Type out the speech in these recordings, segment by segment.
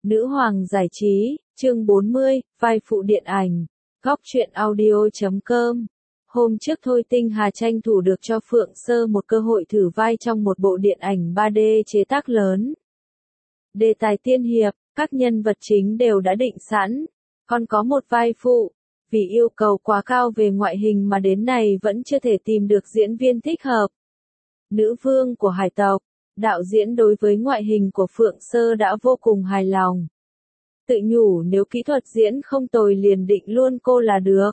Nữ hoàng giải trí, chương 40, vai phụ điện ảnh. Góc truyện audio.com. Hôm trước Thôi Tinh Hà tranh thủ được cho Phượng Sơ một cơ hội thử vai trong một bộ điện ảnh 3D chế tác lớn. Đề tài tiên hiệp, các nhân vật chính đều đã định sẵn, còn có một vai phụ. Vì yêu cầu quá cao về ngoại hình mà đến nay vẫn chưa thể tìm được diễn viên thích hợp. Nữ vương của hải tộc, đạo diễn đối với ngoại hình của Phượng Sơ đã vô cùng hài lòng. Tự nhủ nếu kỹ thuật diễn không tồi liền định luôn cô là được.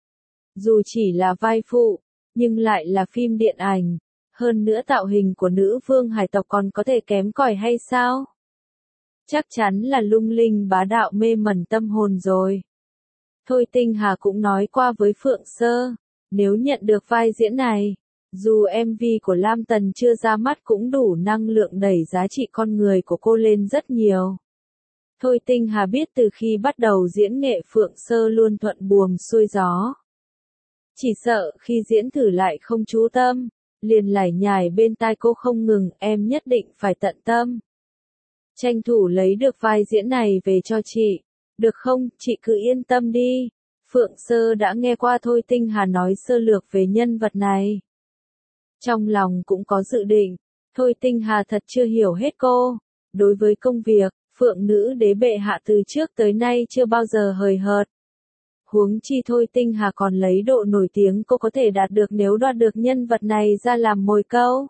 Dù chỉ là vai phụ, nhưng lại là phim điện ảnh. Hơn nữa tạo hình của nữ vương hải tộc còn có thể kém cỏi hay sao? Chắc chắn là lung linh bá đạo mê mẩn tâm hồn rồi. Thôi Tinh Hà cũng nói qua với Phượng Sơ, nếu nhận được vai diễn này, dù MV của Lam Tần chưa ra mắt cũng đủ năng lượng đẩy giá trị con người của cô lên rất nhiều. Thôi Tinh Hà biết từ khi bắt đầu diễn nghệ Phượng Sơ luôn thuận buồm xuôi gió. Chỉ sợ khi diễn thử lại không chú tâm, liền lải nhải bên tai cô không ngừng, em nhất định phải tận tâm. Tranh thủ lấy được vai diễn này về cho chị. Được không, chị cứ yên tâm đi. Phượng Sơ đã nghe qua Thôi Tinh Hà nói sơ lược về nhân vật này. Trong lòng cũng có dự định, Thôi Tinh Hà thật chưa hiểu hết cô. Đối với công việc, Phượng nữ đế bệ hạ từ trước tới nay chưa bao giờ hời hợt. Huống chi Thôi Tinh Hà còn lấy độ nổi tiếng cô có thể đạt được nếu đoạt được nhân vật này ra làm mồi câu.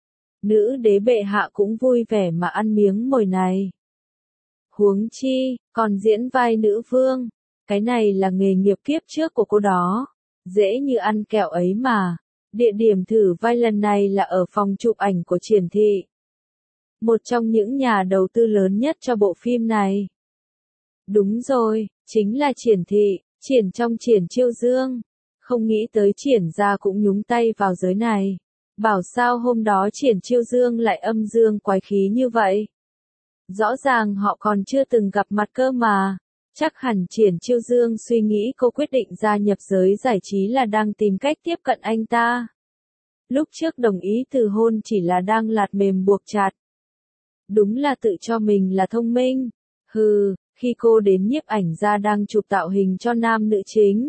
Nữ đế bệ hạ cũng vui vẻ mà ăn miếng mồi này. Huống chi, còn diễn vai nữ vương, cái này là nghề nghiệp kiếp trước của cô đó, dễ như ăn kẹo ấy mà. Địa điểm thử vai lần này là ở phòng chụp ảnh của Triển Thị, một trong những nhà đầu tư lớn nhất cho bộ phim này. Đúng rồi, chính là Triển Thị, Triển trong Triển Chiêu Dương. Không nghĩ tới Triển gia cũng nhúng tay vào giới này. Bảo sao hôm đó Triển Chiêu Dương lại âm dương quái khí như vậy. Rõ ràng họ còn chưa từng gặp mặt cơ mà. Chắc hẳn Triển Chiêu Dương suy nghĩ cô quyết định gia nhập giới giải trí là đang tìm cách tiếp cận anh ta. Lúc trước đồng ý từ hôn chỉ là đang lạt mềm buộc chặt. Đúng là tự cho mình là thông minh. Hừ, khi cô đến nhiếp ảnh gia đang chụp tạo hình cho nam nữ chính.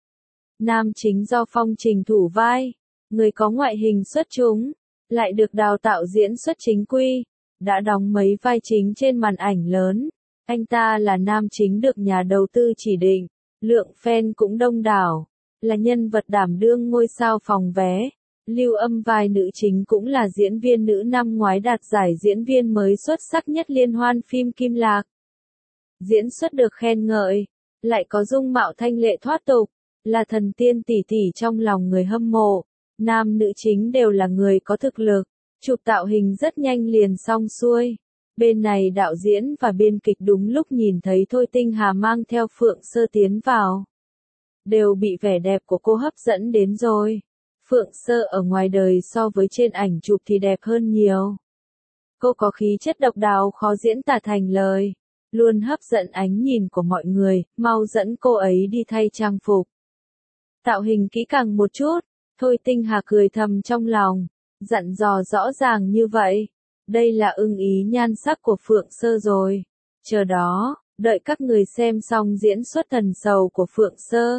Nam chính do Phong Trình thủ vai, người có ngoại hình xuất chúng, lại được đào tạo diễn xuất chính quy, đã đóng mấy vai chính trên màn ảnh lớn. Anh ta là nam chính được nhà đầu tư chỉ định, lượng fan cũng đông đảo, là nhân vật đảm đương ngôi sao phòng vé. Lưu Âm vai nữ chính cũng là diễn viên nữ năm ngoái đạt giải diễn viên mới xuất sắc nhất liên hoan phim Kim Lạc. Diễn xuất được khen ngợi, lại có dung mạo thanh lệ thoát tục, là thần tiên tỷ tỷ trong lòng người hâm mộ. Nam nữ chính đều là người có thực lực, chụp tạo hình rất nhanh liền xong xuôi. Bên này đạo diễn và biên kịch đúng lúc nhìn thấy Thôi Tinh Hà mang theo Phượng Sơ tiến vào. Đều bị vẻ đẹp của cô hấp dẫn đến rồi. Phượng Sơ ở ngoài đời so với trên ảnh chụp thì đẹp hơn nhiều. Cô có khí chất độc đáo khó diễn tả thành lời, luôn hấp dẫn ánh nhìn của mọi người, mau dẫn cô ấy đi thay trang phục. Tạo hình kỹ càng một chút, Thôi Tinh Hà cười thầm trong lòng, dặn dò rõ ràng như vậy. Đây là ưng ý nhan sắc của Phượng Sơ rồi. Chờ đó, đợi các người xem xong diễn xuất thần sầu của Phượng Sơ.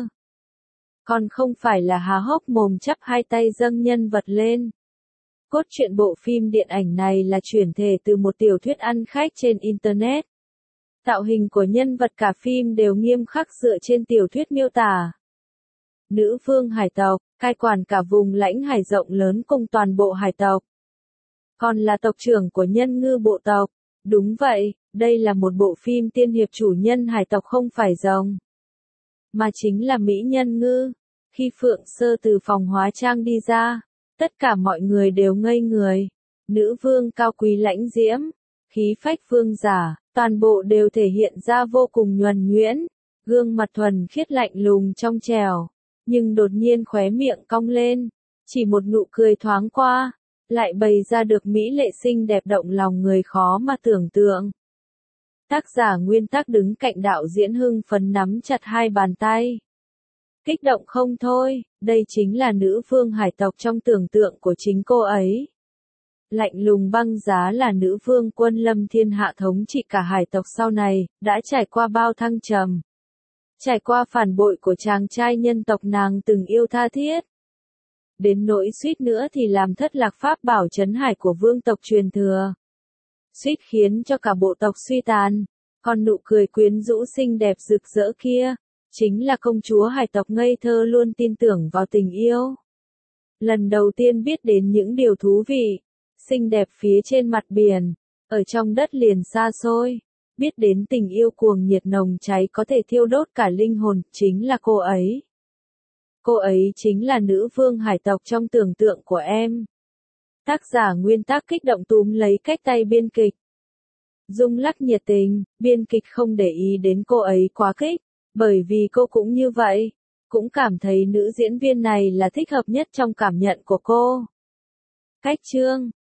Còn không phải là há hốc mồm chắp hai tay dâng nhân vật lên. Cốt truyện bộ phim điện ảnh này là chuyển thể từ một tiểu thuyết ăn khách trên Internet. Tạo hình của nhân vật cả phim đều nghiêm khắc dựa trên tiểu thuyết miêu tả. Nữ vương hải tộc, cai quản cả vùng lãnh hải rộng lớn cùng toàn bộ hải tộc. Còn là tộc trưởng của nhân ngư bộ tộc. Đúng vậy, đây là một bộ phim tiên hiệp chủ nhân hải tộc không phải rồng, mà chính là mỹ nhân ngư. Khi Phượng Sơ từ phòng hóa trang đi ra, tất cả mọi người đều ngây người. Nữ vương cao quý lãnh diễm, khí phách vương giả, toàn bộ đều thể hiện ra vô cùng nhuần nhuyễn. Gương mặt thuần khiết lạnh lùng trong trẻo, nhưng đột nhiên khóe miệng cong lên, chỉ một nụ cười thoáng qua, lại bày ra được mỹ lệ xinh đẹp động lòng người khó mà tưởng tượng. Tác giả nguyên tắc đứng cạnh đạo diễn hưng phấn nắm chặt hai bàn tay. Kích động không thôi, đây chính là nữ vương hải tộc trong tưởng tượng của chính cô ấy. Lạnh lùng băng giá là nữ vương quân lâm thiên hạ thống trị cả hải tộc sau này, đã trải qua bao thăng trầm. Trải qua phản bội của chàng trai nhân tộc nàng từng yêu tha thiết. Đến nỗi suýt nữa thì làm thất lạc pháp bảo trấn hải của vương tộc truyền thừa. Suýt khiến cho cả bộ tộc suy tàn. Còn nụ cười quyến rũ xinh đẹp rực rỡ kia, chính là công chúa hải tộc ngây thơ luôn tin tưởng vào tình yêu. Lần đầu tiên biết đến những điều thú vị, xinh đẹp phía trên mặt biển, ở trong đất liền xa xôi, biết đến tình yêu cuồng nhiệt nồng cháy có thể thiêu đốt cả linh hồn, chính là cô ấy. Cô ấy chính là nữ vương hải tộc trong tưởng tượng của em. Tác giả nguyên tác kích động túm lấy cách tay biên kịch. Rung lắc nhiệt tình, biên kịch không để ý đến cô ấy quá kích, bởi vì cô cũng như vậy, cũng cảm thấy nữ diễn viên này là thích hợp nhất trong cảm nhận của cô. Cách chương